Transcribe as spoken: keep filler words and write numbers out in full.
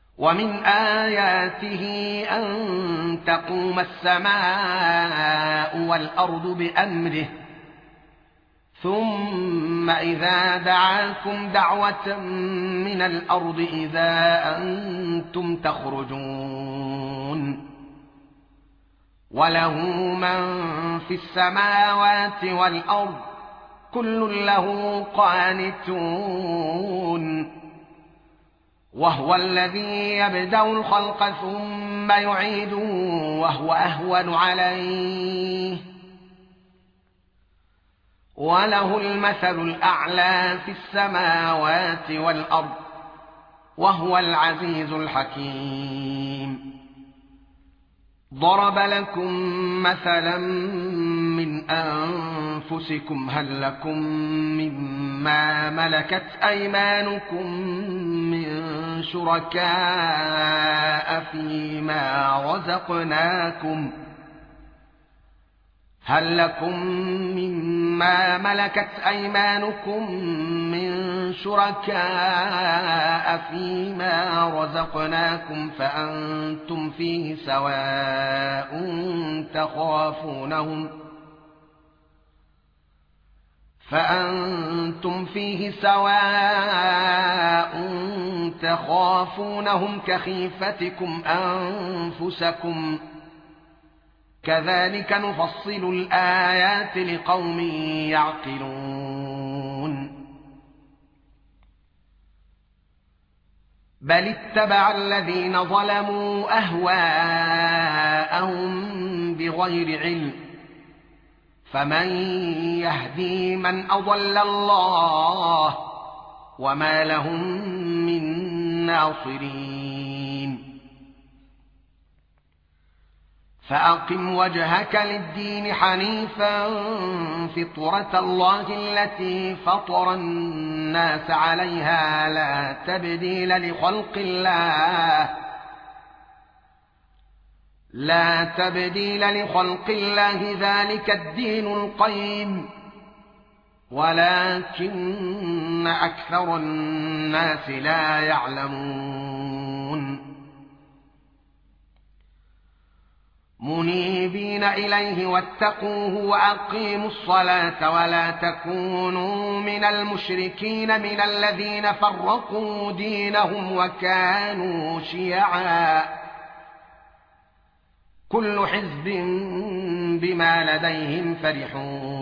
ومن آياته أن تقوم السماء والأرض بأمره ثم إذا دعاكم دعوة من الأرض إذا أنتم تخرجون وله من في السماوات والأرض كل له قانتون وهو الذي يبدأ الخلق ثم يعيده وهو أهون عليه وله المثل الأعلى في السماوات والأرض وهو العزيز الحكيم ضرب لكم مثلا من أنفسكم هل لكم مما ملكت أيمانكم من شركاء فيما رزقناكم هل لكم مما ملكت أيمانكم من شركاء فيما رزقناكم فأنتم فيه سواء تخافونهم فأنتم فيه سواء تخافونهم كخيفتكم أنفسكم كذلك نفصل الآيات لقوم يعقلون بل اتبع الذين ظلموا أهواءهم بغير علم فمن يهدي من أضل الله وما لهم من ناصرين فأقم وجهك للدين حنيفا فطرة الله التي فطر الناس عليها لا تبديل لخلق الله لا تبديل لخلق الله ذلك الدين القيم ولكن أكثر الناس لا يعلمون منيبين إليه واتقوه وأقيموا الصلاة ولا تكونوا من المشركين من الذين فرقوا دينهم وكانوا شيعا كل حزب بما لديهم فرحون